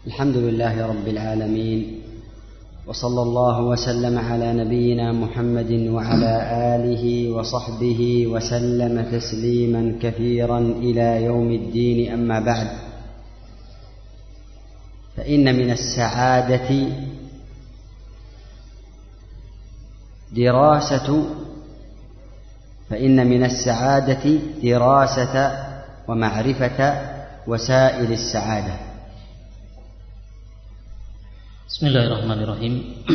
الحمد لله رب العالمين وصلى الله وسلم على نبينا محمد وعلى آله وصحبه وسلم تسليما كثيرا إلى يوم الدين. أما بعد، فإن من السعادة دراسة ومعرفة وسائل السعادة. Bismillahirrahmanirrahim.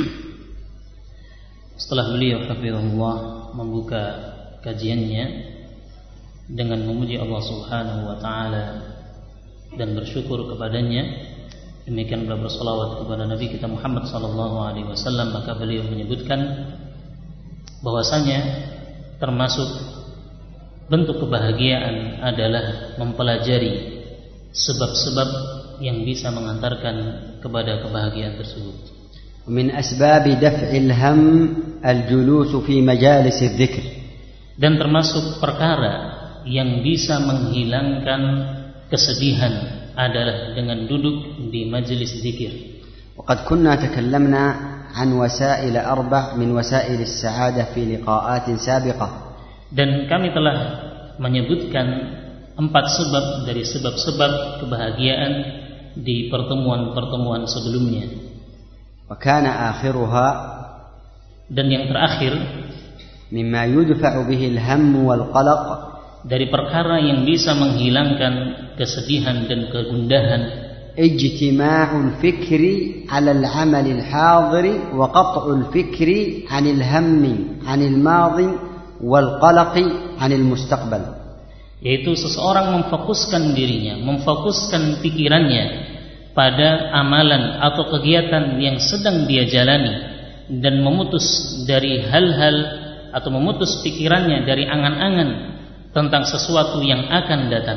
Setelah beliau hafizahullah membuka kajiannya dengan memuji Allah Subhanahu wa taala dan bersyukur kepadanya, demikian pula berselawat kepada Nabi kita Muhammad sallallahu alaihi wasallam, maka beliau menyebutkan bahwasanya termasuk bentuk kebahagiaan adalah mempelajari sebab-sebab yang bisa mengantarkan kepada kebahagiaan tersebut. Min asbab daf'il ham al-julus fi majalis adh-dhikr. Dan termasuk perkara yang bisa menghilangkan kesedihan adalah dengan duduk di majelis zikir. وقد كنا تكلمنا عن وسائل 4 من وسائل السعادة في لقاءات سابقة. Dan kami telah menyebutkan 4 sebab dari sebab-sebab kebahagiaan di pertemuan-pertemuan sebelumnya. وكان آخرها, dan yang terakhir, مما يدفع به الهم والقلق, dari perkara yang bisa menghilangkan kesedihan dan kegundahan, اجتماع الفكر على العمل الحاضر وقطع الفكر عن الهم عن الماضي والقلق عن المستقبل. Yaitu seseorang memfokuskan dirinya, memfokuskan pikirannya pada amalan atau kegiatan yang sedang dia jalani, dan memutus dari hal-hal atau memutus pikirannya dari angan-angan tentang sesuatu yang akan datang.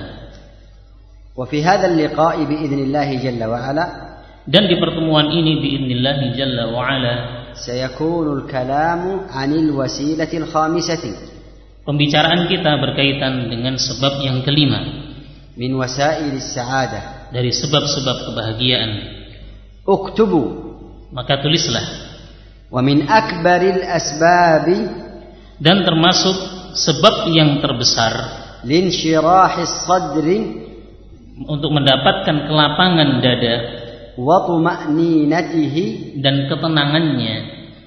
وفي هذا اللقاء بإذن الله جل وعلا, dan di pertemuan ini بإذن جل وعلا سيكون الكلام عن الوسيلة الخامسة, pembicaraan kita berkaitan dengan sebab yang kelima min wasail as-sa'adah, dari sebab-sebab kebahagiaan. Uktubu, maka tulislah. Wa min akbaril asbab, dan termasuk sebab yang terbesar, linshirahis sadri, untuk mendapatkan kelapangan dada, wa tuma'ninatihi, dan ketenangannya,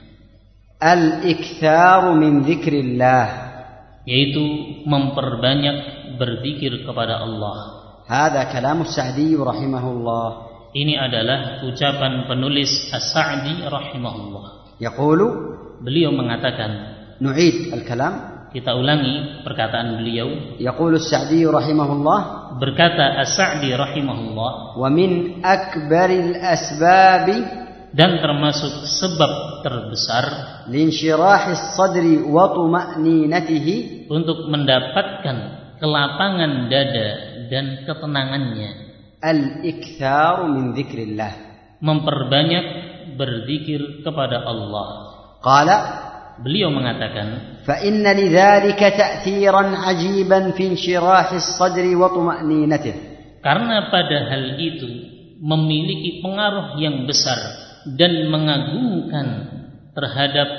al-iktharu min dzikrillah, yaitu memperbanyak berzikir kepada Allah. Hada kalam As-Sa'di rahimahullah. Ini adalah ucapan penulis As-Sa'di rahimahullah. Yaqulu, beliau mengatakan, nu'id al-kalam, kita ulangi perkataan beliau. Yaqulu As-Sa'di rahimahullah, berkata As-Sa'di rahimahullah, wa min akbaril asbabi, dan termasuk sebab terbesar, linshirahis sadri wa tuma'ninatihi, untuk mendapatkan kelapangan dada dan ketenangannya, al-iktharu min dzikrillah, memperbanyak berzikir kepada Allah. Qala, beliau mengatakan, fa inna lidzalika ta'thiran 'ajiban fi inshirahis sadri wa tuma'ninatihi, karena pada hal itu memiliki pengaruh yang besar dan mengagumkan terhadap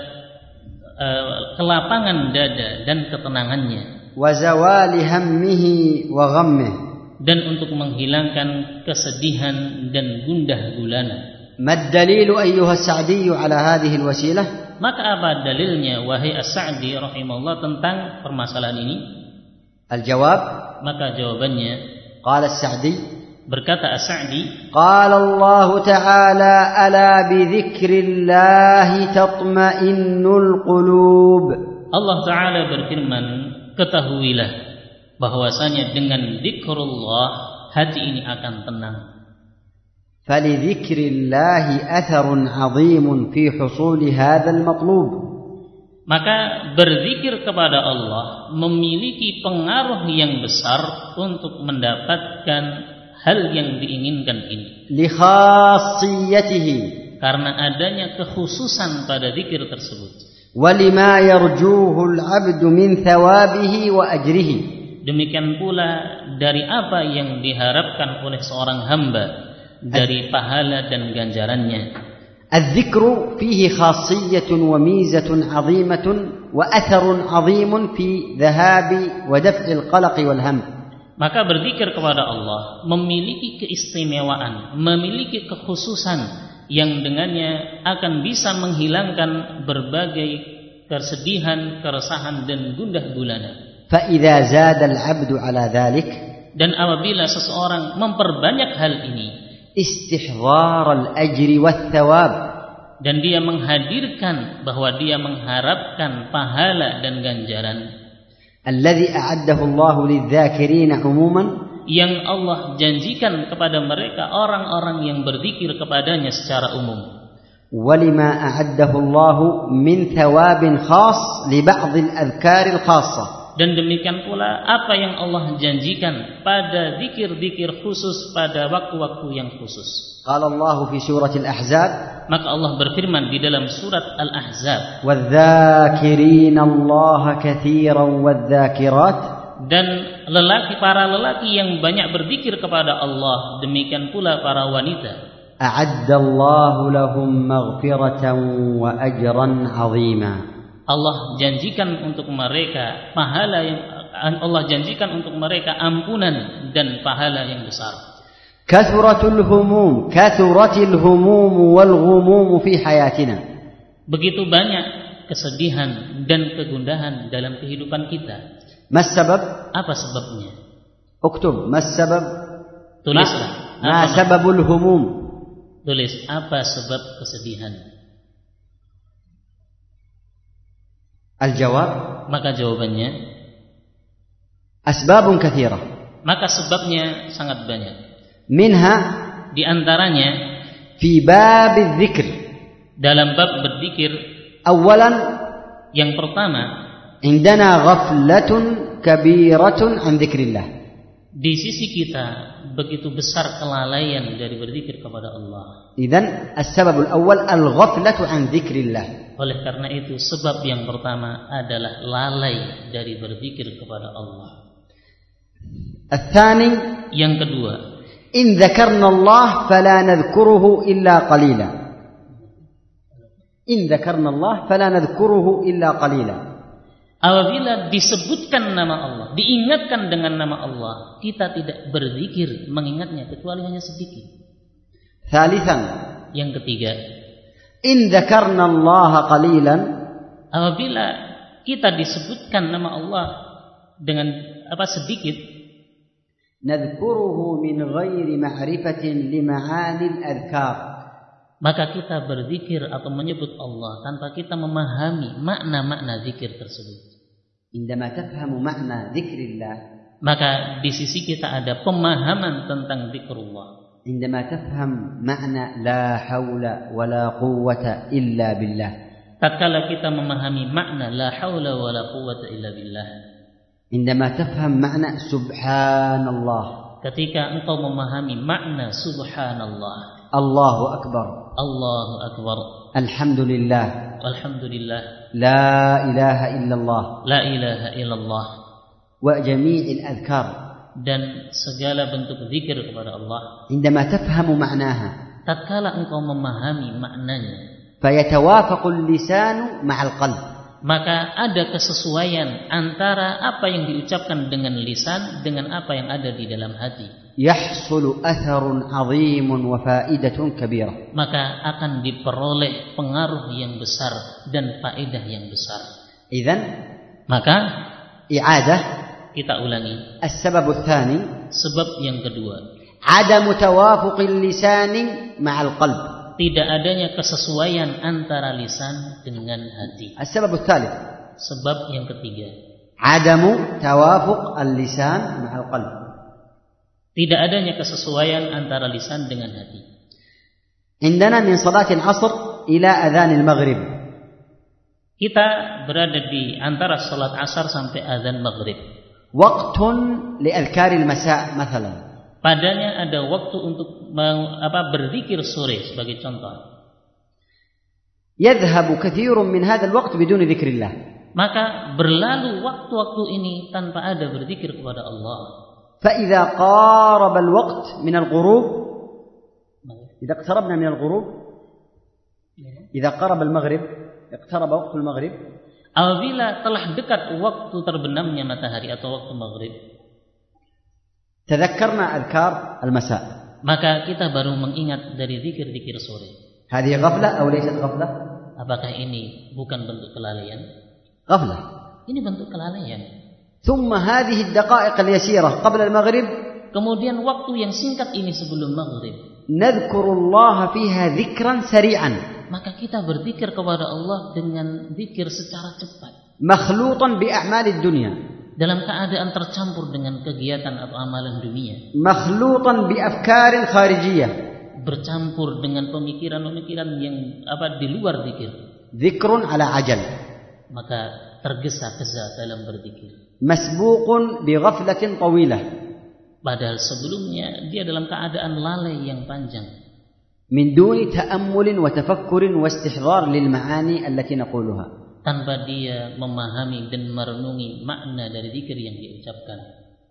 kelapangan dada dan ketenangannya, wa zawali hammihi wa ghammihi, dan untuk menghilangkan kesedihan dan gundah gulana. Mad dalilu ayyuha as-Sa'di ala hadhihi al-wasilah? Maka apa dalilnya wahai As-Sa'di rahimahullah tentang permasalahan ini? Al-jawab, maka jawabannya, qala as-Sa'di, berkata As-Sa'di, qala Allah Ta'ala ala bi dzikrillah tatma'innul qulub. Allah Ta'ala berfirman, ketahuilah bahwasanya dengan zikrullah hati ini akan tenang. فَلِذِكْرِ أَثَرٌ عَظِيمٌ فِي حُصُولِ هَذَا الْمَطْلُوبِ. Maka berzikir kepada Allah memiliki pengaruh yang besar untuk mendapatkan hal yang diinginkan ini. لِخَاصِّيَّتِهِ, karena adanya kekhususan pada zikir tersebut. وَلِمَا يَرْجُوهُ الْعَبْدُ مِنْ ثَوَابِهِ وَأَجْرِهِ, Demikian pula dari apa yang diharapkan oleh seorang hamba dari pahala dan ganjarannya. الذكر فيه خاصية وميزة عظيمة وأثر عظيم في ذهاب ودفع القلق والهم. Maka berzikir kepada Allah memiliki keistimewaan, memiliki kekhususan yang dengannya akan bisa menghilangkan berbagai kesedihan, keresahan dan gundah gulana. فإذا زاد العبد على ذلك, dan apabila seseorang memperbanyak hal ini, استحضار الأجر والثواب, dan dia menghadirkan bahwa dia mengharapkan pahala dan ganjaran, الذي أعده الله للذاكرين عموما, yang Allah janjikan kepada mereka orang-orang yang berzikir kepadanya secara umum, ولما أعده الله من ثواب خاص لبعض الأذكار الخاصة. Dan demikian pula apa yang Allah janjikan pada zikir-zikir khusus pada waktu-waktu yang khusus. قال الله في سورة الأحزاب, maka Allah berfirman di dalam surat Al-Ahzab, وَالذَّاكِرِينَ اللَّهَ كَثِيرًا وَالذَّاكِرَاتِ, dan para lelaki yang banyak berzikir kepada Allah, demikian pula para wanita. أَعَدَّ اللَّهُ لَهُمْ مَغْفِرَةً وَأَجْرًا عَظِيمًا. Allah janjikan untuk mereka pahala yang Allah janjikan untuk mereka ampunan dan pahala yang besar. كثرت الهموم والغموم في حياتنا. Begitu banyak kesedihan dan kegundahan dalam kehidupan kita. ما السبب؟ Apa sebabnya? اكتب ما السبب؟ Tulislah. ما سبب الهموم؟ Tulis apa sebab kesedihan. الجواب, maka jawabannya أسباب كثيرة. maka sebabnya sangat banyak. منها, di antaranya في باب الذكر, dalam bab berzikir. أولا, yang pertama, عندنا غفلة كبيرة عن ذكر الله. di sisi kita begitu besar kelalaian dari berzikir kepada Allah. إذن السبب الأول الغفلة عن ذكر الله. Oleh karena itu sebab yang pertama adalah lalai dari berzikir kepada Allah. الثاني, yang kedua, إن ذكرنا الله فلا نذكره إلا قليلا. إن ذكرنا الله فلا نذكره إلا قليلا. apabila disebutkan nama Allah, diingatkan dengan nama Allah, kita tidak berzikir mengingatnya kecuali hanya sedikit. ثالثا, yang ketiga, إن ذكرنا الله قليلا, apabila kita disebutkan nama Allah dengan sedikit, نذكره من غير معرفة لمعاني الأذكار, maka kita berzikir atau menyebut Allah tanpa kita memahami makna-makna zikir tersebut. عندما تفهم معنى ذكر الله, maka di sisi kita ada pemahaman tentang zikrullah. عندما تفهم معنى لا حول ولا قوة إلا بالله, tatkala kita memahami makna la haula wala quwwata illa billah. عندما تفهم معنى سبحان الله, ketika engkau memahami makna subhanallah, الله أكبر, Allahu akbar, الحمد لله, alhamdulillah, لا إله إلا الله, la ilaha illallah, وجميع الأذكار, dan segala bentuk zikir kepada Allah. عندما تفهم معناها, tatkala engkau memahami maknanya, فيتوافق اللسان مع القلب, maka ada kesesuaian antara apa yang diucapkan dengan lisan dengan apa yang ada di dalam hati. يحصل أثر عظيم وفائدة كبيرة. maka akan diperoleh pengaruh yang besar dan faedah yang besar. إذن, maka إعادة, kita ulangi. السبب الثاني, sebab yang kedua, عدم توافق اللسان مع القلب. tidak adanya kesesuaian antara lisan dengan hati. السبب الثالث, sebab yang ketiga, عدم توافق اللسان مع القلب. tidak adanya kesesuaian antara lisan dengan hati. عندنا من صلاة العصر إلى أذان المغرب, kita berada di antara salat asar sampai azan maghrib. وقت لأذكار المساء مثلا, padanya ada waktu untuk berzikir sore sebagai contoh. يذهب كثير من هذا الوقت بدون ذكر الله. maka berlalu waktu-waktu ini tanpa ada berzikir kepada Allah. فإذا قارب الوقت من الغروب, إذا اقتربنا من الغروب إذا قرب المغرب اقترب وقت المغرب apabila telah dekat waktu terbenamnya matahari atau waktu maghrib تذكرنا أذكار المساء maka kita baru mengingat dari zikir-zikir sore. هذه غفلة أو ليست غفلة؟ Apakah ini bukan bentuk kelalaian? غفلة. Ini bentuk kelalaian. ثم هذه الدقائق اليسيرة قبل المغرب kemudian waktu yang singkat ini sebelum maghrib نذكر الله فيها ذكرا سريعا maka kita berzikir kepada Allah dengan zikir secara cepat مخلوطا بأعمال الدنيا dalam keadaan tercampur dengan kegiatan atau amalan dunia مخلوطا بأفكار خارجية bercampur dengan pemikiran-pemikiran yang di luar zikir ذكر على عجل maka tergesa-gesa dalam berzikir مسبوق بغفلة طويلة padahal sebelumnya dia dalam keadaan lalai yang panjang من دون تأمل وتفكر واستحضار للمعاني التي نقولها tanpa dia memahami dan merenungi makna dari zikir yang diucapkan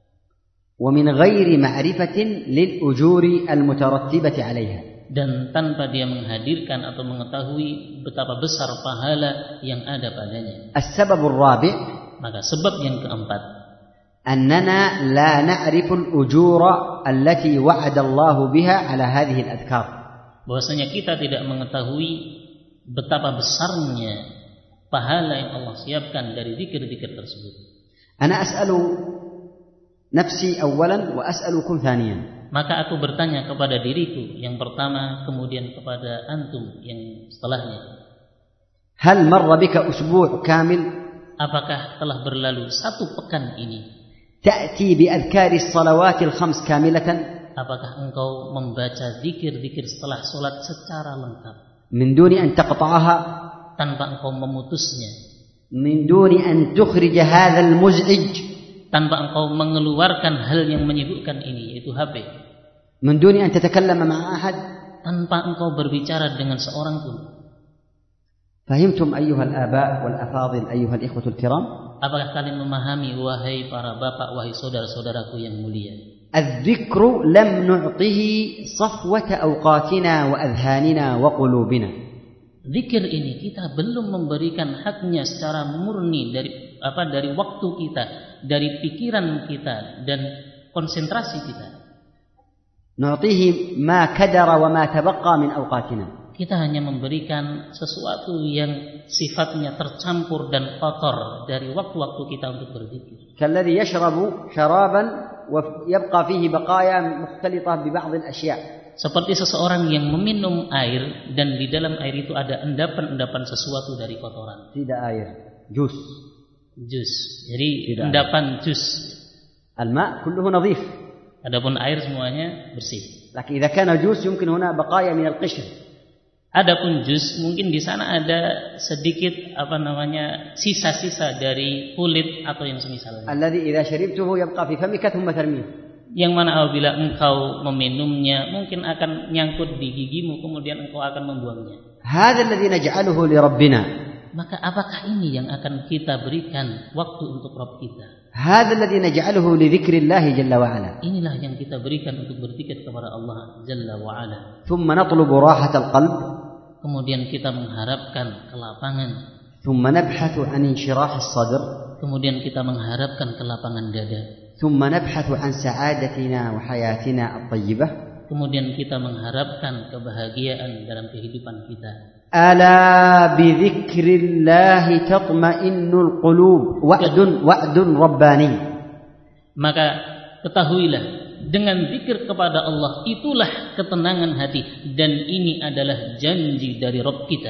ومن غير معرفة للأجور المترتبة عليها dan tanpa dia menghadirkan atau mengetahui betapa besar pahala yang ada padanya. السبب الرابع maka sebab yang keempat أننا لا نعرف الأجور التي وعد الله بها على هذه الأذكار bahwasanya kita tidak mengetahui betapa besarnya pahala yang Allah siapkan dari zikir-zikir tersebut. أنا أسأل نفسي أولا وأسألكم ثانيا maka aku bertanya kepada diriku yang pertama kemudian kepada antum yang setelahnya هل مر بك أسبوع كامل apakah telah berlalu satu pekan ini تأتي بأذكار الصلوات الخمس كاملة apakah engkau membaca zikir-zikir setelah sholat secara lengkap من دون أن تقطعها tanpa engkau memutusnya من دون أن تخرج هذا المزعج tanpa engkau mengeluarkan hal yang menyibukkan ini yaitu HP من دون أن تتكلم مع أحد tanpa engkau berbicara dengan seorang pun. فهمتم أيها الآباء والأفاضل أيها الإخوة الكرام؟ Apakah kalian memahami wahai para bapak, wahai saudara-saudaraku yang mulia? الذكر لم نعطه صفوة أوقاتنا وأذهاننا وقلوبنا. Zikir ini kita belum memberikan haknya secara murni dari waktu kita, dari pikiran kita dan konsentrasi kita. نعطيه ما كدر وما تبقى من أوقاتنا. Kita hanya memberikan sesuatu yang sifatnya tercampur dan kotor dari waktu-waktu kita untuk berzikir. كالذي يشرب شرابا ويبقى فيه بقايا مختلطة ببعض الأشياء. Seperti seseorang yang meminum air dan di dalam air itu ada endapan-endapan sesuatu dari kotoran. Tidak air, jus. Jus. Jadi tidak endapan jus. الماء كله نظيف. Adapun air semuanya bersih. لكن إذا كان جوس يمكن هنا بقايا من القشر. Adapun jus mungkin di sana ada sedikit sisa-sisa dari kulit atau yang semisalnya. الذي إذا شربته يبقى في فمك ثم ترميه. Yang mana apabila engkau meminumnya mungkin akan nyangkut di gigimu kemudian engkau akan membuangnya. هذا الذي نجعله لربنا. Maka apakah ini yang akan kita berikan waktu untuk Rabb kita? هذا الذي نجعله لذكر الله جل وعلا. Inilah yang kita berikan untuk berzikir kepada Allah Jalla wa Ala. ثم نطلب راحة القلب. Kemudian kita mengharapkan kelapangan. ثم نبحث عن انشراح الصدر. Kemudian kita mengharapkan kelapangan dada. ثم نبحث عن سعادتنا وحياتنا الطيبة. Kemudian kita mengharapkan kebahagiaan dalam kehidupan kita. ألا بذكر الله تطمئن القلوب وعد رباني. Maka ketahuilah dengan zikir kepada Allah itulah ketenangan hati dan ini adalah janji dari Rabb kita.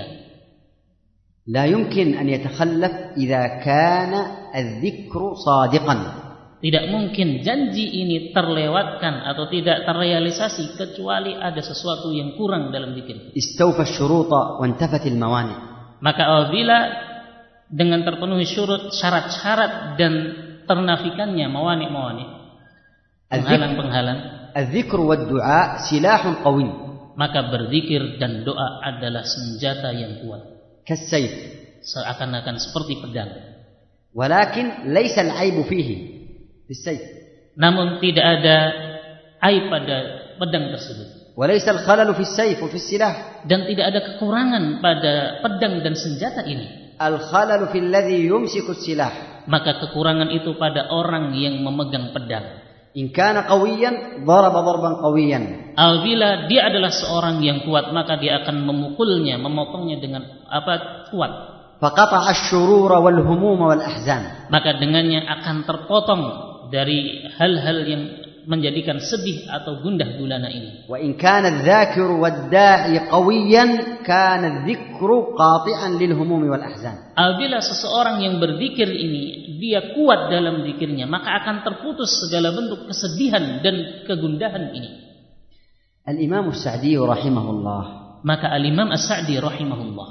لا يمكن أن يتخلف إذا كان الذكر صادقا. Tidak mungkin janji ini terlewatkan atau tidak terrealisasi kecuali ada sesuatu yang kurang dalam zikir. استوفى الشروط وانتفت الموانع. Maka apabila dengan terpenuhi syarat-syarat dan ternafikannya mawani', penghalang-penghalang, الذكر والدعاء سلاح قوي. maka berzikir dan doa adalah senjata yang kuat. كالسيف. Seakan-akan seperti pedang. ولكن ليس العيب فيه بالسيف. Namun tidak ada aib pada pedang tersebut. وليس الخلل في السيف وفي السلاح. Dan tidak ada kekurangan pada pedang dan senjata ini. الخلل في الذي يمسك السلاح. Maka kekurangan itu pada orang yang memegang pedang. إن كان قويا ضرب ضربا قويا. Apabila dia adalah seorang yang kuat, maka dia akan memukulnya, memotongnya dengan kuat. فقطع الشرور والهموم والأحزان. Maka dengannya akan terpotong dari hal-hal yang menjadikan sedih atau gundah gulana ini. وإن كان الذاكر والداعي قويا كان الذكر قاطعا للهموم والأحزان. Apabila seseorang yang berzikir ini dia kuat dalam zikirnya, maka akan terputus segala bentuk kesedihan dan kegundahan ini. الإمام السعدي رحمه الله. Maka Al-Imam As-Sa'di rahimahullah,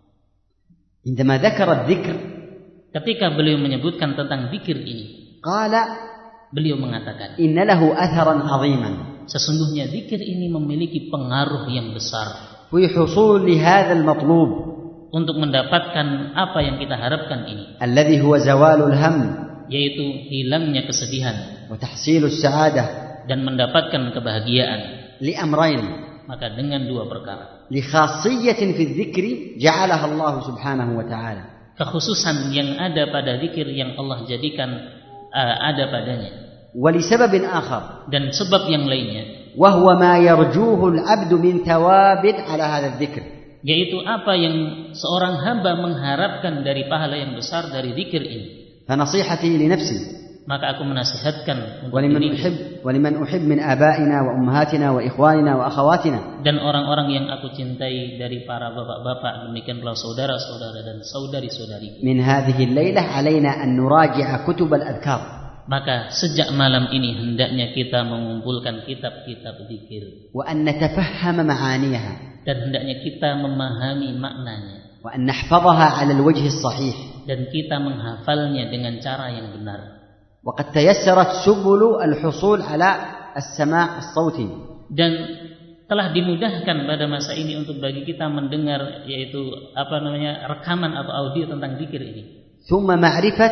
عندما ذكر الذكر, ketika beliau menyebutkan tentang zikir ini, قال beliau mengatakan, إن له أثرا عظيما. sesungguhnya zikir ini memiliki pengaruh yang besar في حصول هذا المطلوب. untuk mendapatkan apa yang kita harapkan ini, الذي هو زوال الهم. yaitu hilangnya kesedihan وتحصيل السعادة. dan mendapatkan kebahagiaan. لأمرين. Maka dengan dua perkara. لخاصية في الذكر جعلها الله سبحانه وتعالى. Kekhususan yang ada pada zikir yang Allah jadikan ada padanya. ولسبب آخر. Dan sebab yang lainnya, وهو ما يرجوه العبد من ثواب على هذا الذكر. yaitu apa yang seorang hamba mengharapkan dari pahala yang besar dari zikir ini. فنصيحتي لنفسي. Maka aku menasihatkan untuk ولمن أحب من آبائنا وأمهاتنا وإخواننا وأخواتنا. Dan orang-orang yang aku cintai dari para bapak-bapak, demikian pula saudara-saudara dan saudari-saudari. من هذه الليلة علينا أن نراجع كتب الأذكار. Maka sejak malam ini hendaknya kita mengumpulkan kitab-kitab zikir. وأن نتفهم معانيها. Dan hendaknya kita memahami maknanya. وأن نحفظها على الوجه الصحيح. Dan kita menghafalnya dengan cara yang benar. وقد تيسرت سبل الحصول على السماع الصوتي. Dan telah dimudahkan pada masa ini untuk bagi kita mendengar, yaitu rekaman atau audio tentang zikir ini. ثم معرفة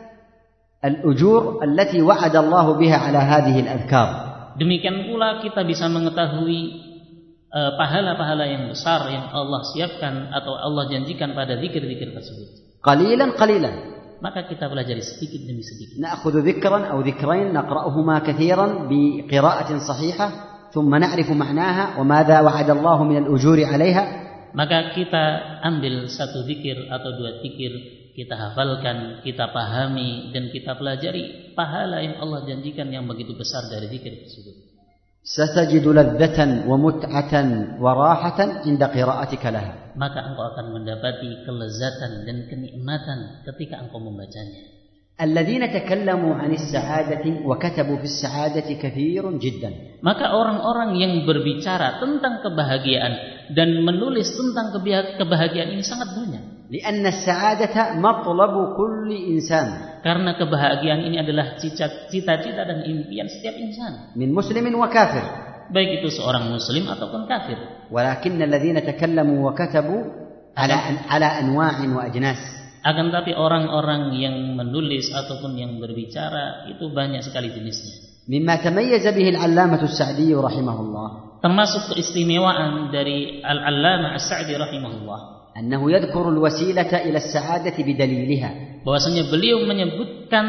الأجور التي وعد الله بها على هذه الأذكار. Demikian pula kita bisa mengetahui pahala-pahala yang besar yang Allah siapkan atau Allah janjikan pada zikir-zikir tersebut. قليلا قليلا. Maka kita pelajari sedikit demi sedikit. نأخذ ذكرا أو ذكرين نقرأهما كثيرا بقراءة صحيحة ثم نعرف معناها وماذا وعد الله من الأجور عليها. Maka kita ambil satu zikir atau dua zikir, kita hafalkan, kita pahami, dan kita pelajari pahala yang Allah janjikan yang begitu besar dari zikir tersebut. ستجد لذة ومتعة وراحة عند قراءتك لها. Maka engkau akan mendapati kelezatan dan kenikmatan ketika engkau membacanya. الذين تكلموا عن السعادة وكتبوا في السعادة كثير جدا. Maka orang-orang yang berbicara tentang kebahagiaan dan menulis tentang kebahagiaan ini sangat banyak. لأن السعادة مطلب كل إنسان. Karena kebahagiaan ini adalah cita-cita dan impian setiap insan. من مسلم وكافر. Baik itu seorang muslim ataupun kafir. ولكن الذين تكلموا وكتبوا على أنواع وأجناس. Akan tapi orang-orang yang menulis ataupun yang berbicara itu banyak sekali jenisnya. مما تميز به العلامة السعدي رحمه الله. Termasuk keistimewaan dari Al-Allamah As-Sa'di rahimahullah. أنه يذكر الوسيلة إلى السعادة بدليلها. Bahwasanya beliau menyebutkan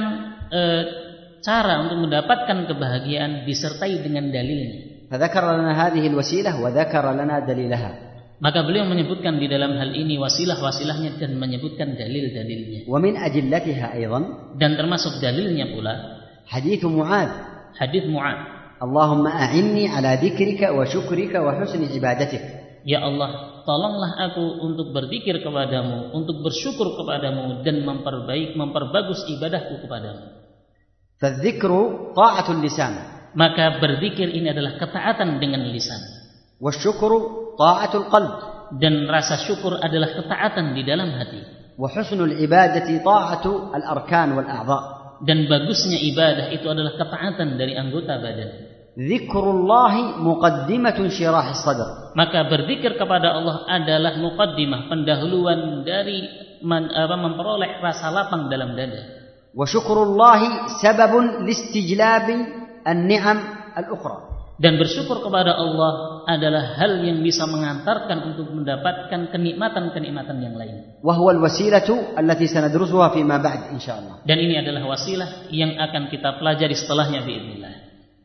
cara untuk mendapatkan kebahagiaan disertai dengan dalilnya. فذكر لنا هذه الوسيلة وذكر لنا دليلها. Maka beliau menyebutkan di dalam hal ini wasilah-wasilahnya dan menyebutkan dalil-dalilnya. ومن أدلتها أيضا. Dan termasuk dalilnya pula حديث معاذ. Hadits Mu'adz. اللهم أعني على ذكرك وشكرك وحسن عبادتك. Ya Allah, tolonglah aku untuk berzikir kepadamu, untuk bersyukur kepadamu, dan memperbagus ibadahku kepadamu. فالذكر طاعة اللسان. Maka berzikir ini adalah ketaatan dengan lisan. والشكر طاعة القلب. Dan rasa syukur adalah ketaatan di dalam hati. وحسن العبادة طاعة الأركان والأعضاء. Dan bagusnya ibadah itu adalah ketaatan dari anggota badan. ذكر الله مقدمة شراح الصدر. Maka berzikir kepada Allah adalah muqaddimah, pendahuluan dari memperoleh rasa lapang dalam dada. وشكر الله سبب لاستجلاب النعم الأخرى. Dan bersyukur kepada Allah adalah hal yang bisa mengantarkan untuk mendapatkan kenikmatan-kenikmatan yang lain. وهو الوسيلة التي سندرسها فيما بعد إن شاء الله. Dan ini adalah wasilah yang akan kita pelajari setelahnya biidznillah.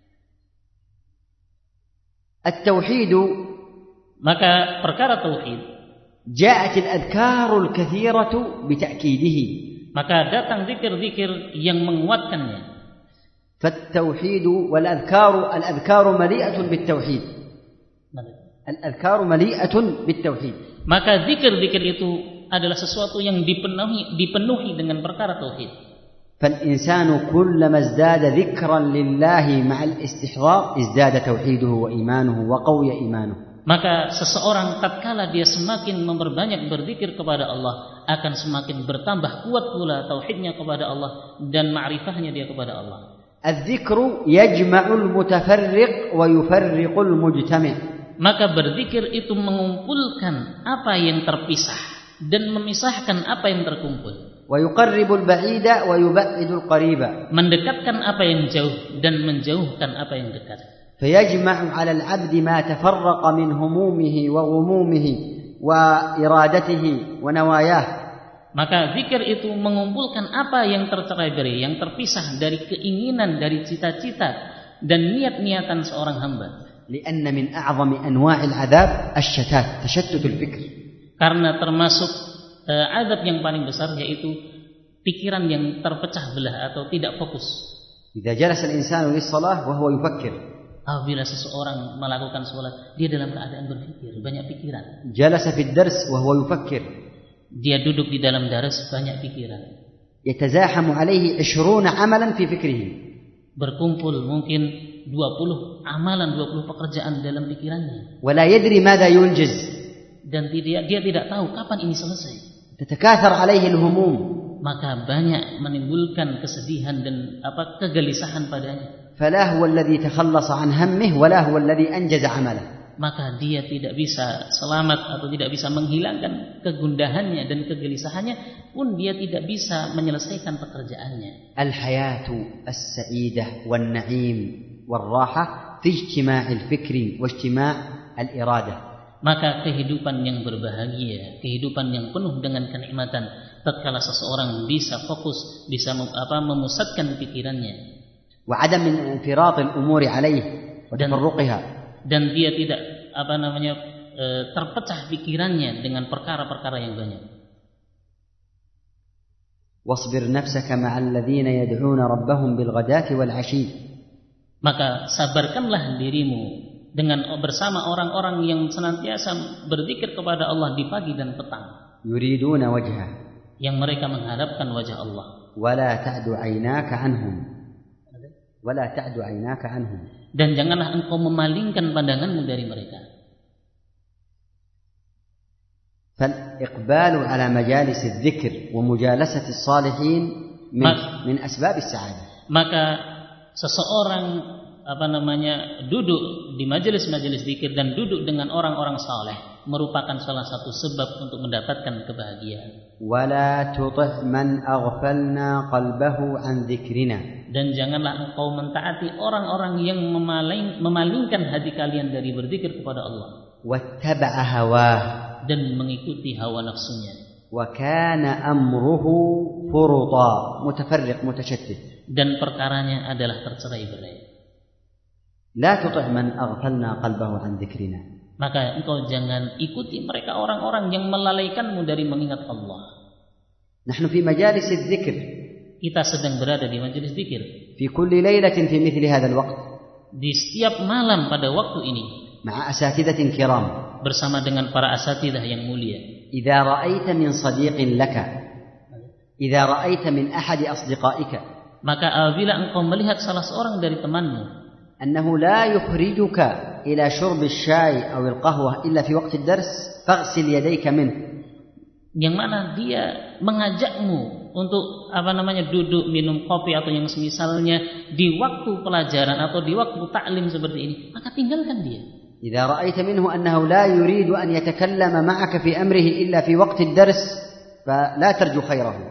التوحيد, maka perkara tauhid, جاءت الأذكار الكثيرة بتأكيده. maka datang zikir-zikir yang menguatkannya. فالتوحيد والأذكار مليئة بالتوحيد. الأذكار مليئة بالتوحيد. Maka zikir-zikir itu adalah sesuatu yang dipenuhi dengan perkara tauhid. فالإنسان كلما ازداد ذكرا لله مع الاستحضار ازداد توحيده وإيمانه وقوي إيمانه. Maka seseorang tatkala dia semakin memperbanyak berzikir kepada Allah, akan semakin bertambah kuat pula tauhidnya kepada Allah dan ma'rifahnya dia kepada Allah. الذكر يجمع المتفرق ويفرق المجتمع. Maka berzikir itu mengumpulkan apa yang terpisah dan memisahkan apa yang terkumpul. ويقرب البعيد ويبعد القريب. Mendekatkan apa yang jauh dan menjauhkan apa yang dekat. فيجمع على العبد ما تفرق من همومه وغمومه وإرادته ونواياه. Maka zikir itu mengumpulkan apa yang tercerai-berai, yang terpisah dari keinginan, dari cita-cita dan niat-niatan seorang hamba. لأن من أعظم أنواع العذاب الشتات، تشتت الفكر. Karena termasuk azab yang paling besar yaitu pikiran yang terpecah belah atau tidak fokus. إذا جلس الإنسان للصلاة وهو يفكر. Apabila seseorang melakukan sholat, dia dalam keadaan berpikir, banyak pikiran. جلس في الدرس وهو يفكر. Dia duduk di dalam daras, banyak pikiran. يتزاحم عليه 20 عملا في فكره. Berkumpul mungkin 20 amalan, 20 pekerjaan dalam pikirannya. ولا يدري ماذا ينجز. Dan dia tidak tahu kapan ini selesai. تتكاثر عليه الهموم. Maka banyak menimbulkan kesedihan dan kegelisahan padanya. فلا هو الذي تخلص عن همه ولا هو الذي أنجز عمله. Maka dia tidak bisa selamat atau tidak bisa menghilangkan kegundahannya dan kegelisahannya, pun dia tidak bisa menyelesaikan pekerjaannya. الحياة السعيدة والنعيم والراحة في اجتماع الفكر واجتماع الإرادة. Maka kehidupan yang berbahagia, kehidupan yang penuh dengan kenikmatan, tatkala seseorang bisa fokus, bisa memusatkan pikirannya. وعدم انفراط الأمور عليه وتفرقها. Dan dia tidak terpecah pikirannya dengan perkara-perkara yang banyak. واصبر نفسك مع الذين يدعون ربهم بالغداة والعشي. Maka sabarkanlah dirimu bersama orang-orang yang senantiasa berzikir kepada Allah di pagi dan petang. يريدون وجهه. Yang mereka mengharapkan wajah Allah. ولا تعد عيناك عنهم. ولا تعد عيناك عنهم. Dan janganlah engkau memalingkan pandanganmu dari mereka. فالإقبال على مجالس الذكر ومجالسة الصالحين من أسباب السعادة. Maka seseorang duduk di majelis-majelis zikir dan duduk dengan orang-orang saleh merupakan salah satu sebab untuk mendapatkan kebahagiaan. ولا تطع من أغفلنا قلبه عن ذكرنا. Dan janganlah engkau mentaati orang-orang yang memalingkan hati kalian dari berzikir kepada Allah. واتبع هواه. Dan mengikuti hawa nafsunya. وكان أمره فرطا متفرق متشتت. Dan perkaranya adalah tercerai-berai. لا تطع من أغفلنا قلبه عن ذكرنا. Maka engkau jangan ikuti mereka orang-orang yang melalaikanmu dari mengingat Allah. نحن في مجالس الذكر. Kita sedang berada di majelis zikir. في كل ليلة في مثل هذا الوقت. Di setiap malam pada waktu ini. مع أساتذة كرام. Bersama dengan para asatidah yang mulia. إذا رأيت من صديق لك. إذا رأيت من أحد أصدقائك. Maka apabila engkau melihat salah seorang dari temanmu. أنه لا يخرجك إلى شرب الشاي أو القهوة إلا في وقت الدرس فاغسل يديك منه. Yang mana dia mengajakmu untuk duduk minum kopi atau yang semisalnya di waktu pelajaran atau di waktu taklim seperti ini, maka tinggalkan dia. إذا رأيت منه أنه لا يريد أن يتكلم معك في أمره إلا في وقت الدرس فلا ترجو خيره.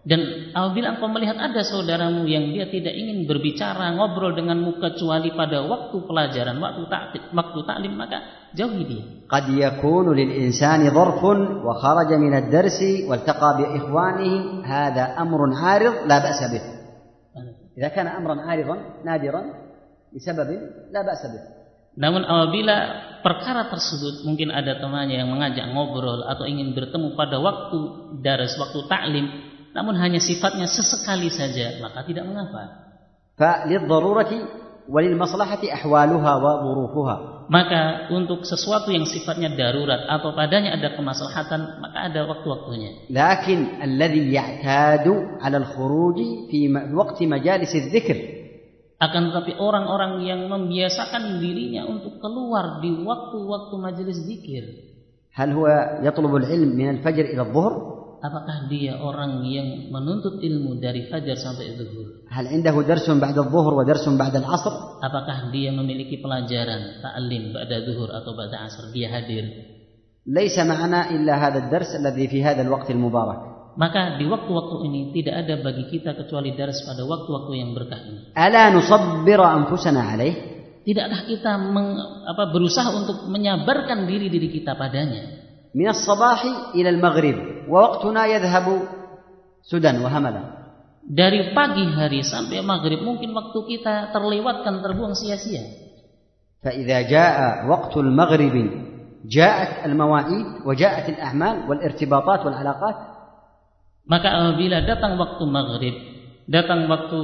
Dan apabila engkau melihat ada saudaramu yang dia tidak ingin berbicara, ngobrol denganmu kecuali pada waktu pelajaran, waktu ta'lim, maka jauhi dia. قد يكون للإنسان ظرف وخرج من الدرس والتقى بإخوانه هذا أمر عارض لا بأس به. إذا كان أمرا عارضا نادرا بسبب لا بأس به. Namun apabila perkara tersebut mungkin ada temannya yang mengajak ngobrol atau ingin bertemu pada waktu daras, waktu ta'lim, namun hanya sifatnya sesekali saja, maka tidak mengapa. فللضرورة وللمصلحة أحوالها وظروفها. Maka untuk sesuatu yang sifatnya darurat atau padanya ada kemaslahatan, maka ada waktu-waktunya. لكن الذي يعتاد على الخروج في وقت مجالس الذكر. Akan tetapi orang-orang yang membiasakan dirinya untuk keluar di waktu-waktu majelis zikir. هل هو يطلب العلم من الفجر إلى الظهر؟ Apakah dia orang yang menuntut ilmu dari fajar sampai zuhur? هل عنده درس بعد الظهر ودرس بعد العصر؟ Apakah dia memiliki pelajaran ta'lim ba'da zuhur atau ba'da asr? Dia hadir. ليس معنا إلا هذا الدرس الذي في هذا الوقت المبارك. Maka di waktu-waktu ini tidak ada bagi kita kecuali dars pada waktu-waktu yang berkah ini. ألا نصبر أنفسنا عليه؟ Tidakkah kita berusaha untuk menyabarkan diri kita padanya? من الصباح إلى المغرب ووقتنا يذهب سدى وهملا. Dari pagi hari sampai maghrib mungkin waktu kita terlewatkan, terbuang sia-sia. فإذا جاء وقت المغرب جاءت المواعيد وجاءت الأعمال والارتباطات والعلاقات. Maka apabila datang waktu maghrib, datang waktu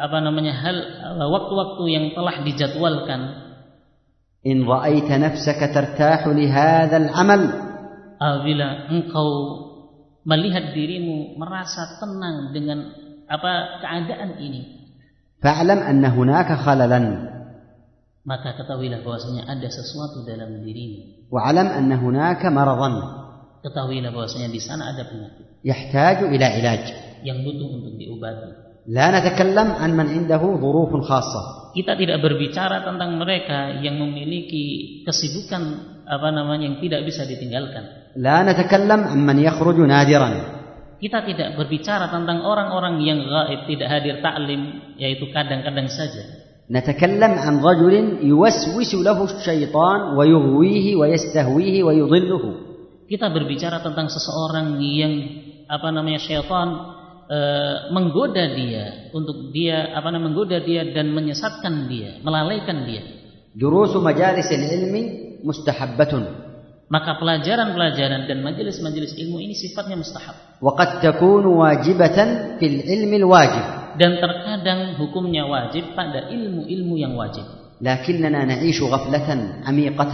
waktu-waktu yang telah dijadwalkan. إن رأيت نفسك ترتاح لهذا العمل. Apabila engkau melihat dirimu merasa tenang dengan keadaan ini, فاعلم أن هناك خللا. maka ketahuilah bahwasanya ada sesuatu dalam dirimu. وعلم أن هناك مرضا. Ketahuilah bahwasanya di sana ada penyakit. يحتاج إلى علاج. Yang butuh untuk diobati. لا نتكلم عن من عنده ظروف خاصة. Kita tidak berbicara tentang mereka yang memiliki kesibukan yang tidak bisa ditinggalkan. لا نتكلم عن من يخرج نادرا. Kita tidak berbicara tentang orang-orang yang gaib, tidak hadir taklim, yaitu kadang-kadang saja. نتكلم عن رجل يوسوس له الشيطان ويغويه ويستهويه ويضله. Kita berbicara tentang seseorang yang syaitan menggoda dia untuk dia menggoda dia dan menyesatkan dia, melalaikan dia. دروس مجالس العلم مستحبة. Maka pelajaran-pelajaran dan majelis-majelis ilmu ini sifatnya mustahab. وقد تكون واجبة في العلم الواجب. Dan terkadang hukumnya wajib pada ilmu-ilmu yang wajib. لكننا نعيش غفلة عميقة.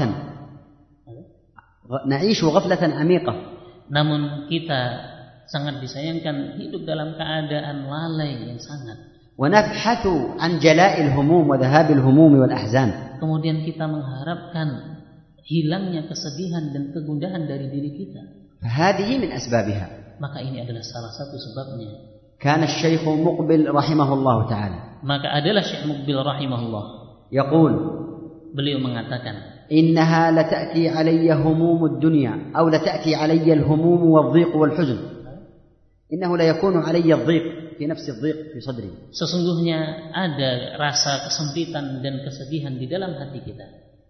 نعيش غفلة عميقة. Namun kita sangat disayangkan hidup dalam keadaan lalai yang sangat. ونبحث عن جلاء الهموم وذهاب الهموم والأحزان. Kemudian kita mengharapkan hilangnya kesedihan dan kegundahan dari diri kita. فهذه من أسبابها. Maka ini adalah salah satu sebabnya. كان الشيخ مقبل رحمه الله تعالى. Maka adalah Syekh Muqbil rahimahullah. يقول. Beliau mengatakan. إنها لتأتي علي هموم الدنيا أو لتأتي علي الهموم والضيق والحزن. إنه لا يكون علي الضيق في نفس الضيق في صدري. Sesungguhnya ada rasa kesempitan dan kesedihan di dalam hati kita.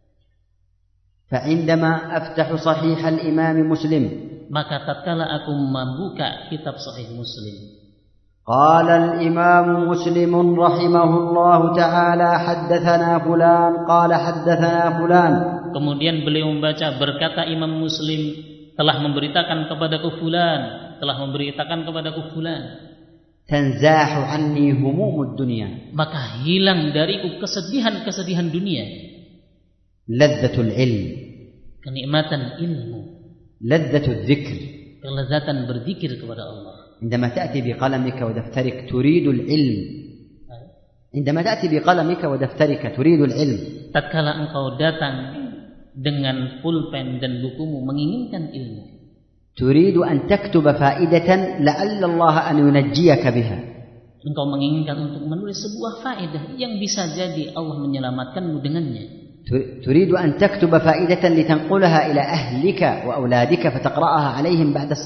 فعندما أفتح صحيح الإمام مسلم. Maka tatkala aku membuka kitab Sahih Muslim. قال الإمام مسلم رحمه الله تعالى حدثنا فلان قال حدثنا فلان. Kemudian beliau membaca, berkata Imam Muslim telah memberitakan kepadaku fulan, telah memberitakan kepadaku fulan. تنزاح عني هموم الدنيا. Maka hilang dariku kesedihan-kesedihan dunia. لذة العلم. Kenikmatan ilmu. لذة الذكر. Kelezatan berzikir kepada Allah. عندما تأتي بقلمك ودفترك تريد العلم. عندما تأتي بقلمك ودفترك تريد العلم. Tatkala engkau datang dengan pulpen dan bukumu menginginkan ilmu. تريد أن تكتب فائدة لعل الله أن ينجيك بها. Engkau menginginkan untuk menulis sebuah faedah yang bisa jadi Allah menyelamatkanmu dengannya. تريد أن تكتب فائدة لتنقلها إلى أهلك وأولادك فتقرأها عليهم بعد الصلاة.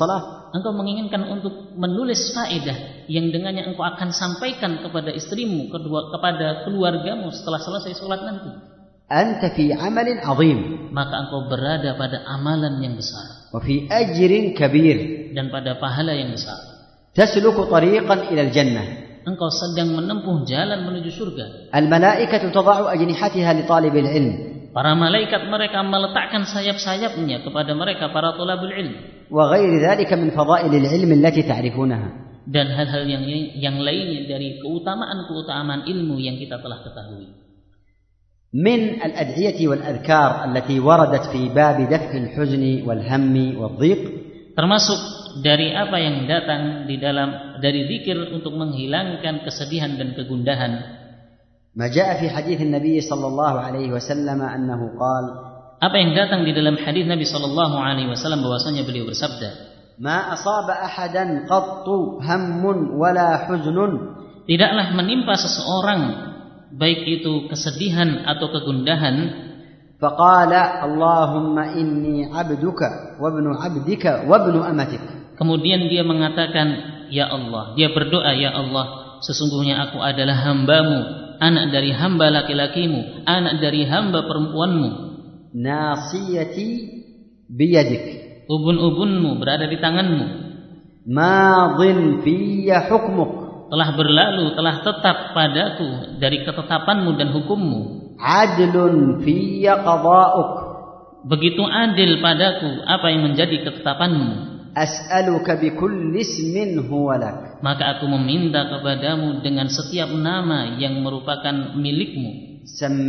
engkau menginginkan untuk menulis faedah yang dengannya engkau akan sampaikan kepada istrimu, kepada keluargamu setelah selesai sholat nanti. Anta fi amalin azim. Maka engkau berada pada amalan yang besar. Wa fi ajrin kabir. Dan pada pahala yang besar. Tasluku tariqan ila al-jannah. Engkau sedang menempuh jalan menuju surga. Al-malaikatu tada'u ajnihatiha li talibil ilm. Para malaikat mereka meletakkan sayap-sayapnya kepada mereka para thalabul ilm. Wa ghairi dhalika min fadailil ilm allati ta'rifunaha. Dan hal-hal yang lainnya dari keutamaan-keutamaan ilmu yang kita telah ketahui. Min al-ad'iyati wal adhkar allati waradat fi bab daf'i al-huzn wal hammi wal dhiq. Termasuk dari apa yang datang di dalam dari zikir untuk menghilangkan kesedihan dan kegundahan. ما جاء في حديث النبي صلى الله عليه وسلم أنه قال. Apa yang datang di dalam hadis Nabi sallallahu alaihi wasallam bahwasanya beliau bersabda, ما أصاب أحدا قط هم ولا حزن. Tidaklah menimpa seseorang baik itu kesedihan atau kegundahan. فقال اللهم إني عبدك وابن عبدك وابن أمتك. Kemudian dia mengatakan, ya Allah, dia berdoa, ya Allah, sesungguhnya aku adalah hambamu, anak dari hamba laki-lakimu, anak dari hamba perempuanmu. Nasiyati biyadik. Ubun-ubunmu berada di tanganmu. Madin fiyya hukmuk. Telah berlalu, telah tetap padaku dari ketetapanmu dan hukummu. Adlun fiyya qada'uk. Begitu adil padaku apa yang menjadi ketetapanmu. As'aluka bikulli ismin huwa lak. Maka aku meminta kepadamu dengan setiap nama yang merupakan milikmu.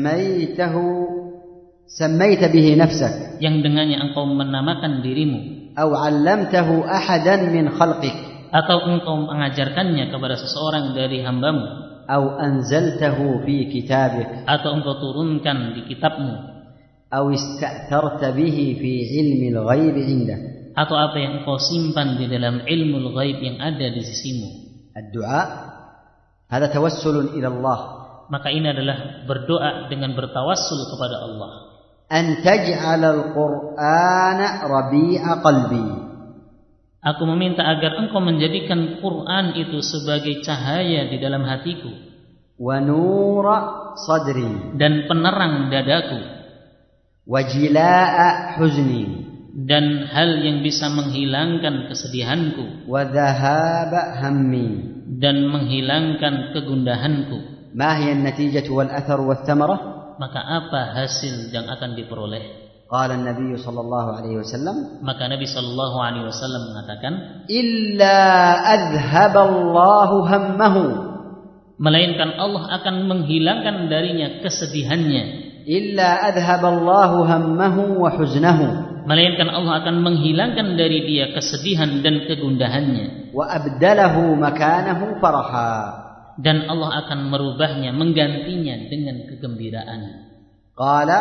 Sammaita bihi nafsak. Yang dengannya engkau menamakan dirimu. Aw 'allamtahu ahadan min khalqik. Atau engkau mengajarkannya kepada seseorang dari hambamu. Aw anzaltahu fi kitabik. Atau engkau turunkan di kitabmu. Aw ista'tharta bihi fi 'ilmi al-ghaib 'indak. Atau apa yang engkau simpan di dalam ilmu ghaib yang ada di sisimu. Ad-du'a hada tawassul ila Allah. Maka ini adalah berdoa dengan bertawassul kepada Allah. An taj'al al-Qur'ana rabi'a qalbi. Aku meminta agar engkau menjadikan Quran itu sebagai cahaya di dalam hatiku. Wa nura sadri. Dan penerang dadaku. Wa jila'a huzni. Dan hal yang bisa menghilangkan kesedihanku. Wa dhahaba hammi. Dan menghilangkan kegundahanku. Ma hiya an-natijatu wal athar wal thamarah? Maka apa hasil yang akan diperoleh? Qala an-nabiy sallallahu alaihi wasallam. Maka Nabi sallallahu alaihi wasallam mengatakan, illa adhhaba Allahu hammahu. Melainkan Allah akan menghilangkan darinya kesedihannya. Illa adhhaba Allahu hammahu wa huznahu. Melainkan Allah akan menghilangkan dari dia kesedihan dan kegundahannya. Wa abdalahu makanahu faraha. Dan Allah akan merubahnya, menggantinya dengan kegembiraan. Qala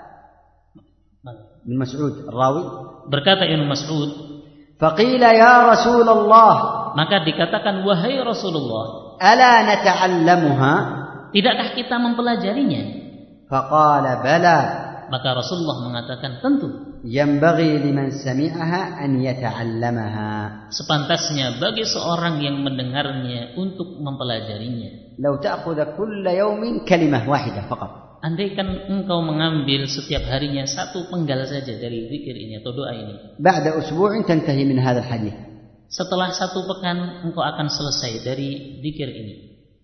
Ibn Mas'ud rawi. Berkata Ibn Mas'ud. Faqila ya Rasulullah. Maka dikatakan, wahai Rasulullah. Ala nata'allamuha. Tidakkah kita mempelajarinya? Faqala bala. Maka Rasulullah mengatakan, tentu. Yanbaghi liman sami'aha an yata'allamaha. Sepantasnya bagi seorang yang mendengarnya untuk mempelajarinya. Law ta'khudha kulla yawmin kalimah wahidah faqat. Andaikan engkau mengambil setiap harinya satu penggal saja dari zikir ini atau doa ini. Ba'da usbu'in tantahi min hadzal hadits. Setelah satu pekan engkau akan selesai dari zikir ini.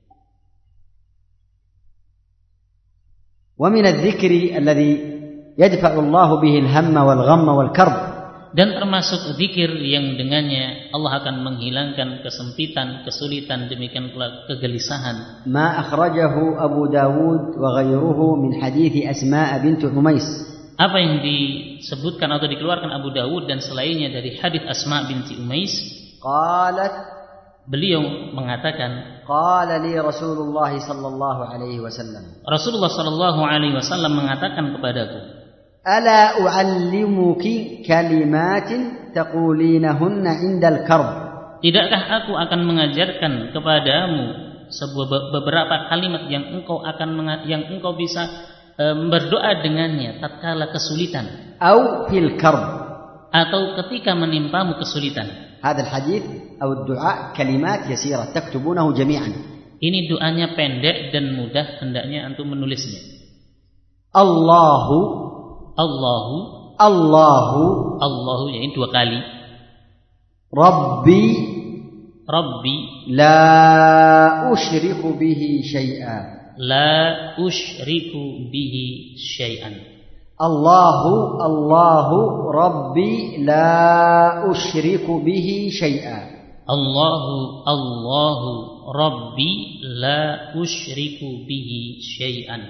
Wa min adz-dzikri alladhi yadfa'u Allah bihi al-hamma wal-ghamma wal-karb. Dan termasuk zikir yang dengannya Allah akan menghilangkan kesempitan, kesulitan, demikian pula kegelisahan. Ma akhrajahu Abu Dawud wa ghayruhu min hadits Asma' bint Umais. Apa yang disebutkan atau dikeluarkan Abu Dawud dan selainnya dari hadits Asma' binti Umais. Qalat, beliau mengatakan, qala li Rasulullah sallallahu alaihi wasallam. Rasulullah sallallahu alaihi wasallam mengatakan kepadaku, ala u'allimuki kalimatin taqulinahunna 'indal karb. Tidakkah aku akan mengajarkan kepadamu beberapa kalimat yang engkau bisa berdoa dengannya tatkala kesulitan au fil karb, atau ketika menimpamu kesulitan. هذا الحديث أو الدعاء كلمات يسيرة تكتبونه جميعا. Ini doanya pendek dan mudah, hendaknya antum menulisnya. Allahu, Allahu, Allahu, Allahu, ini 2 kali. Rabbi, Rabbi, la usyriku bihi syai'an. La usyriku bihi syai'an. Allahu, Allahu, Rabbi, la usyriku bihi syai'an. Allahu, Allahu, Rabbi, la usyriku bihi syai'an.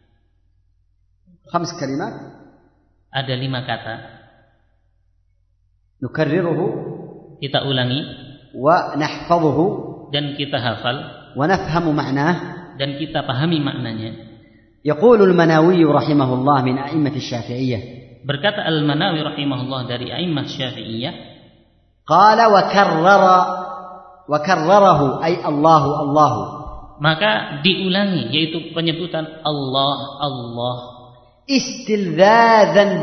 5 kalimat. Ada 5 kata. Nukarriruhu, kita ulangi. Wa nahfadhuhu, dan kita hafal. Wa nafhamu ma'nah, dan kita pahami maknanya. يقول المناوي رحمه الله من أئمة الشافعية. Berkata Al-Manawi rahimahullah dari a'immah Syafi'iyah. قال وكرره أي الله الله. Maka diulangi, yaitu penyebutan Allah, Allah. استلذاذا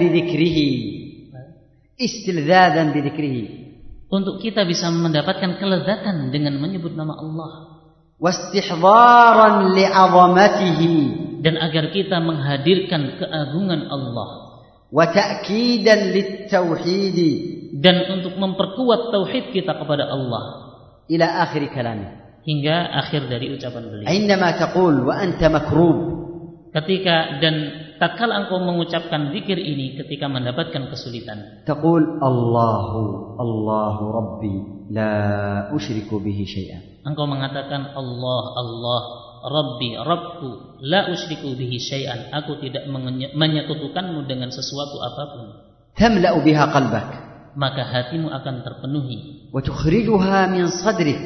بذكره. Untuk kita bisa mendapatkan kelezatan dengan menyebut nama Allah. واستحضارا لعظمته. Dan agar kita menghadirkan keagungan Allah. وتأكيدا للتوحيد. Dan untuk memperkuat tauhid kita kepada Allah. إلى آخر كلامه. Hingga akhir dari ucapan beliau. عندما تقول وأنت مكروب. Ketika dan tatkala engkau mengucapkan zikir ini ketika mendapatkan kesulitan. تقول الله الله ربي لا أشرك به شيئا. Engkau mengatakan Allah, Allah, Rabbi, Rabbku, la usyriku bihi syai'an. Aku tidak menyekutukanmu dengan sesuatu apapun. تملأ بها قلبك. Maka hatimu akan terpenuhi. وتخرجها من صدرك.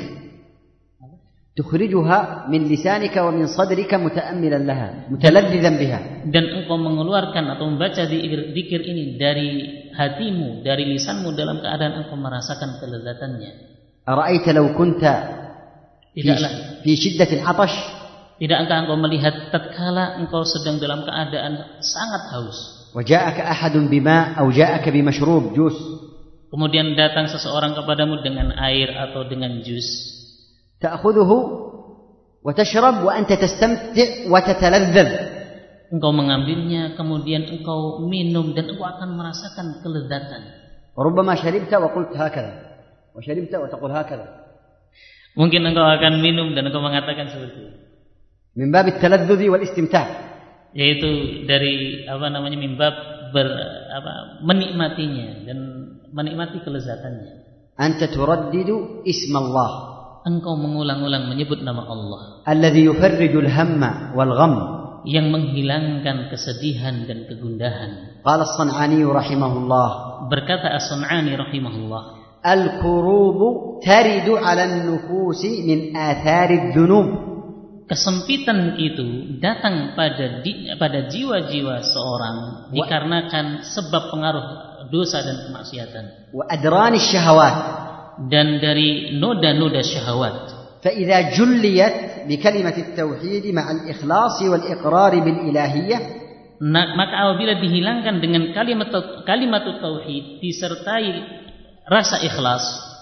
تخرجها من لسانك ومن صدرك متأملا لها متلذذا بها. Dan engkau mengeluarkan atau membaca zikir ini dari hatimu, dari lisanmu dalam keadaan engkau merasakan kelezatannya. أرأيت لو كنت في شدة العطش. Tidakkah engkau melihat tatkala engkau sedang dalam keadaan sangat haus. وجاءك أحد بماء أو جاءك بمشروب جوس. Kemudian datang seseorang kepadamu dengan air atau dengan jus. تأخذه وتشرب وأنت تستمتع وتتلذذ. Engkau mengambilnya, kemudian engkau minum dan engkau akan merasakan kelezatan. وربما شربت وقلت هكذا وشربت وتقول هكذا. Mungkin engkau akan minum dan engkau mengatakan seperti itu. من باب التلذذ والاستمتاع. Yaitu dari mimbab menikmatinya dan menikmati kelezatannya. أنت تردد اسم الله. Engkau mengulang-ulang menyebut nama Allah. الذي يفرج الهم والغم. Yang menghilangkan kesedihan dan kegundahan. قال الصنعاني رحمه الله. Berkata As-Sun'ani rahimahullah. الكروب ترد على النفوس من آثار الذنوب. Kesempitan itu datang pada jiwa-jiwa seorang dikarenakan sebab pengaruh dosa dan kemaksiatan. وأدران الشهوات. Dan dari noda-noda syahwat. فإذا جليت بكلمة التوحيد مع الإخلاص والإقرار بالإلهية. Maka apabila dihilangkan dengan kalimat tauhid disertai rasa ikhlas.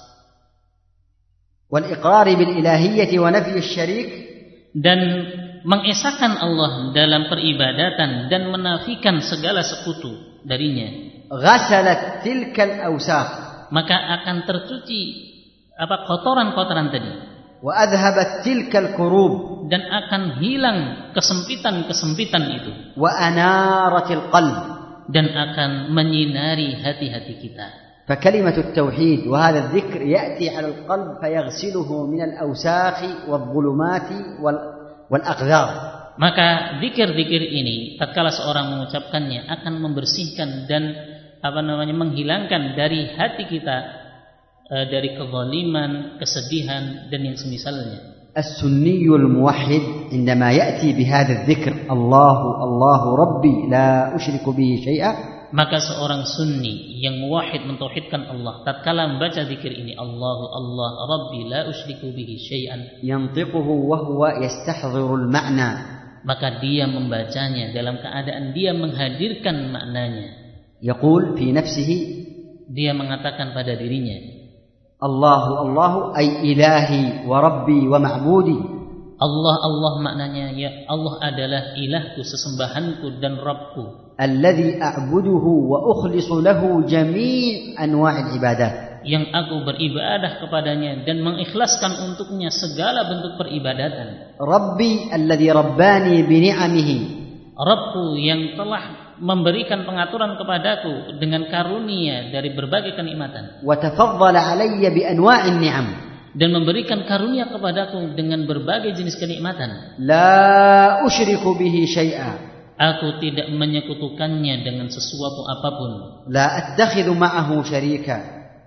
والإقرار بالإلهية ونفي الشريك. Dan mengesahkan Allah dalam peribadatan dan menafikan segala sekutu darinya. غسلت تلك الأوساخ. Maka akan tercuci kotoran-kotoran tadi. وأذهبت تلك الكروب. Dan akan hilang kesempitan-kesempitan itu. وأنارت القلب. Dan akan menyinari hati-hati kita. فكلمة التوحيد وهذا الذكر يأتي على القلب فيغسله من الأوساخ والظلمات والأقذار. Maka zikir-zikir ini tatkala seorang mengucapkannya akan membersihkan dan menghilangkan dari hati kita dari kezaliman, kesedihan dan yang semisalnya. السني الموحد عندما يأتي بهذا الذكر الله الله ربي لا أشرك به شيئا. Maka seorang sunni yang muwahhid mentauhidkan Allah tatkala membaca zikir ini Allahu Allah Rabbi la usyriku bihi syai'an yantiquhu wa huwa yastahdhiru al-ma'na. Maka dia membacanya dalam keadaan dia menghadirkan maknanya. Yaqul fi nafsihi. Dia mengatakan pada dirinya. Allahu Allahu ay ilahi wa rabbi wa ma'budi. Allah Allah maknanya ya Allah adalah ilahku, sesembahanku dan Rabbku. Alladhi a'buduhu wa ukhlisu lahu jami' anwa'il ibadat. Yang aku beribadah kepadanya dan mengikhlaskan untuknya segala bentuk peribadatan. Rabbi alladhi rabbani bi ni'amihi. Rabbku yang telah memberikan pengaturan kepadaku dengan karunia dari berbagai kenikmatan. Wa tafaddala alayya bi anwa'in ni'am. Dan memberikan karunia kepadaku dengan berbagai jenis kenikmatan. La usyriku bihi syai'a. Aku tidak menyekutukannya dengan sesuatu apapun. La attakhidhu ma'ahu syarika.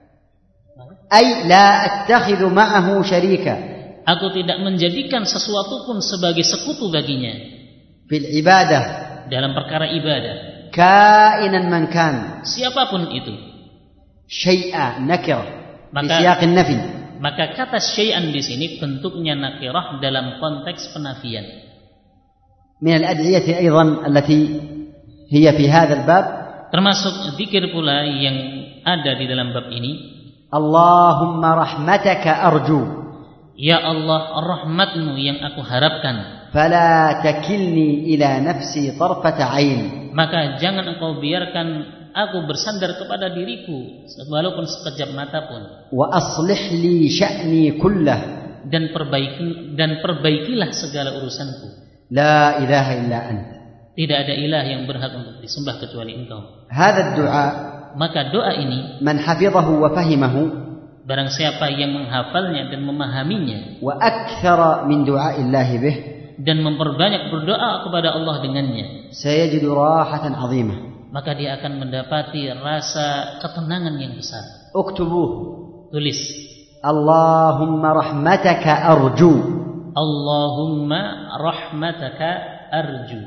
Ay la attakhidhu ma'ahu syarika. Aku tidak menjadikan sesuatu pun sebagai sekutu baginya. Fil ibadah. Dalam perkara ibadah. Kainan man kan. Siapapun itu. Syai'a nakir. Di siyaqin nafi. Maka kata syai'an di sini bentuknya nakirah dalam konteks penafian. Min al-ad'iyati aidan allati hiya fi hadzal bab, termasuk zikir pula yang ada di dalam bab ini. Allahumma rahmataka arju. Ya Allah, rahmatmu yang aku harapkan. Fala takilni ila nafsi tarfata ain. Maka jangan engkau biarkan aku bersandar kepada diriku walaupun sekejap mata pun. Wa aslih li sya'ni kullah. Dan perbaikilah segala urusanku. La ilaha illa ant. Tidak ada ilah yang berhak untuk disembah kecuali engkau. Hadha ad-du'a. Maka doa ini, man hafizahu wa fahimahu, barang siapa yang menghafalnya dan memahaminya, wa akthara min du'a'illahi bih, dan memperbanyak berdoa kepada Allah dengannya, sayajidu rahatan 'azimah. Maka dia akan mendapati rasa ketenangan yang besar. Uktubuh. Tulis. Allahumma rahmataka arju. Allahumma rahmataka arju.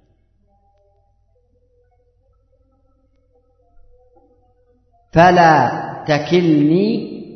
Fala takilni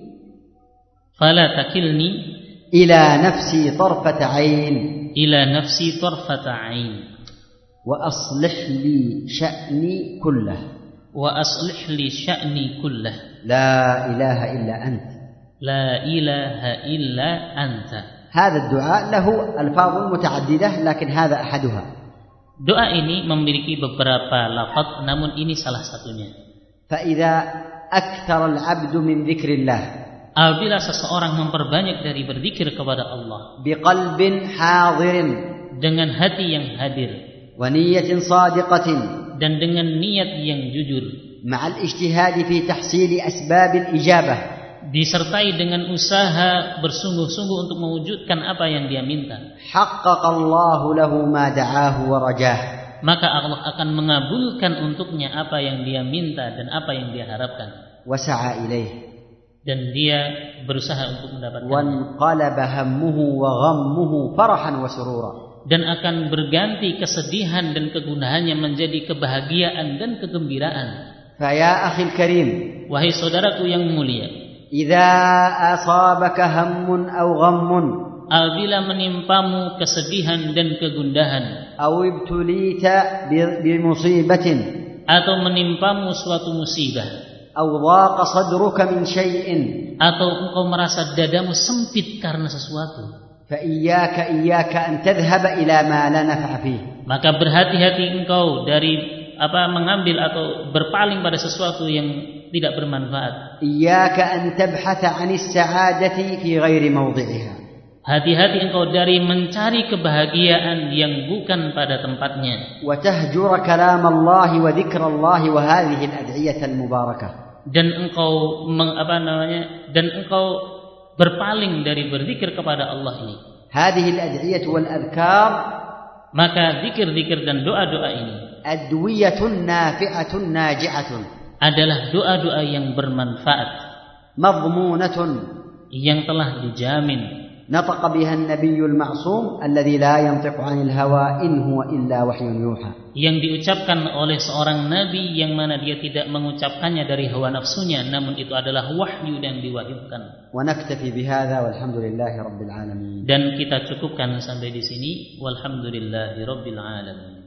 ila nafsi tarfata ain. Ila nafsi tarfata ain. وأصلح لي شأني كله. وأصلح لي شأني كله. لا إله إلا أنت. لا إله إلا أنت. هذا الدعاء له ألفاظ متعددة لكن هذا أحدها. Doa ini memiliki beberapa lafaz, namun ini salah satunya. فإذا أكثر العبد من ذكر الله. Apabila seseorang memperbanyak dari berzikir kepada Allah. بقلب حاضر. Dengan hati yang hadir. ونية صادقة. Dan dengan niat yang jujur. مع الاجتهاد في تحصيل أسباب الإجابة. Disertai dengan usaha bersungguh-sungguh untuk mewujudkan apa yang dia minta. حقق الله له ما دعاه ورجاه. Maka Allah akan mengabulkan untuknya apa yang dia minta dan apa yang dia harapkan. وسعى إليه. Dan dia berusaha untuk mendapatkannya. وانقلب همه وغمه فرحا وسرورا. Dan akan berganti kesedihan dan kegunahannya menjadi kebahagiaan dan kegembiraan. Faya akhil karim. Wahai saudaraku yang mulia. Idza asabaka hammun aw ghammun. Apabila menimpamu kesedihan dan kegundahan. Aw ibtulita bi musibatin. Atau menimpamu suatu musibah. Aw dhaqa sadruka min syai'in. Atau engkau merasa dadamu sempit karena sesuatu. Iyyaka an tadhhaba ila ma la naf'a fihi. Maka berhati-hati engkau dari mengambil atau berpaling pada sesuatu yang tidak bermanfaat. Iyyaka an tabhatha 'anis sa'adati fi ghairi mawdhi'iha. Hati-hati engkau dari mencari kebahagiaan yang bukan pada tempatnya. Wa tahjura kalam Allah wa dzikra Allah wa hadhihi al-ad'iyah al-mubarakah. Dan engkau berpaling dari berzikir kepada Allah ini. Hadhihi al-ad'iyah wal adhkar, maka zikir-zikir dan doa-doa ini adwiyatun nafi'atun naji'atun, adalah doa-doa yang bermanfaat, madhmunatun, yang telah dijamin. Nataqa biha an-nabiyyul ma'sum alladhi la yantiqu 'anil hawa in huwa illa wahyun yuha. Yang diucapkan oleh seorang nabi yang mana dia tidak mengucapkannya dari hawa nafsunya, namun itu adalah wahyu yang diwahyukan. Wa naktafi bihadza walhamdulillahi rabbil alamin. Dan kita cukupkan sampai di sini, walhamdulillahi rabbil alamin.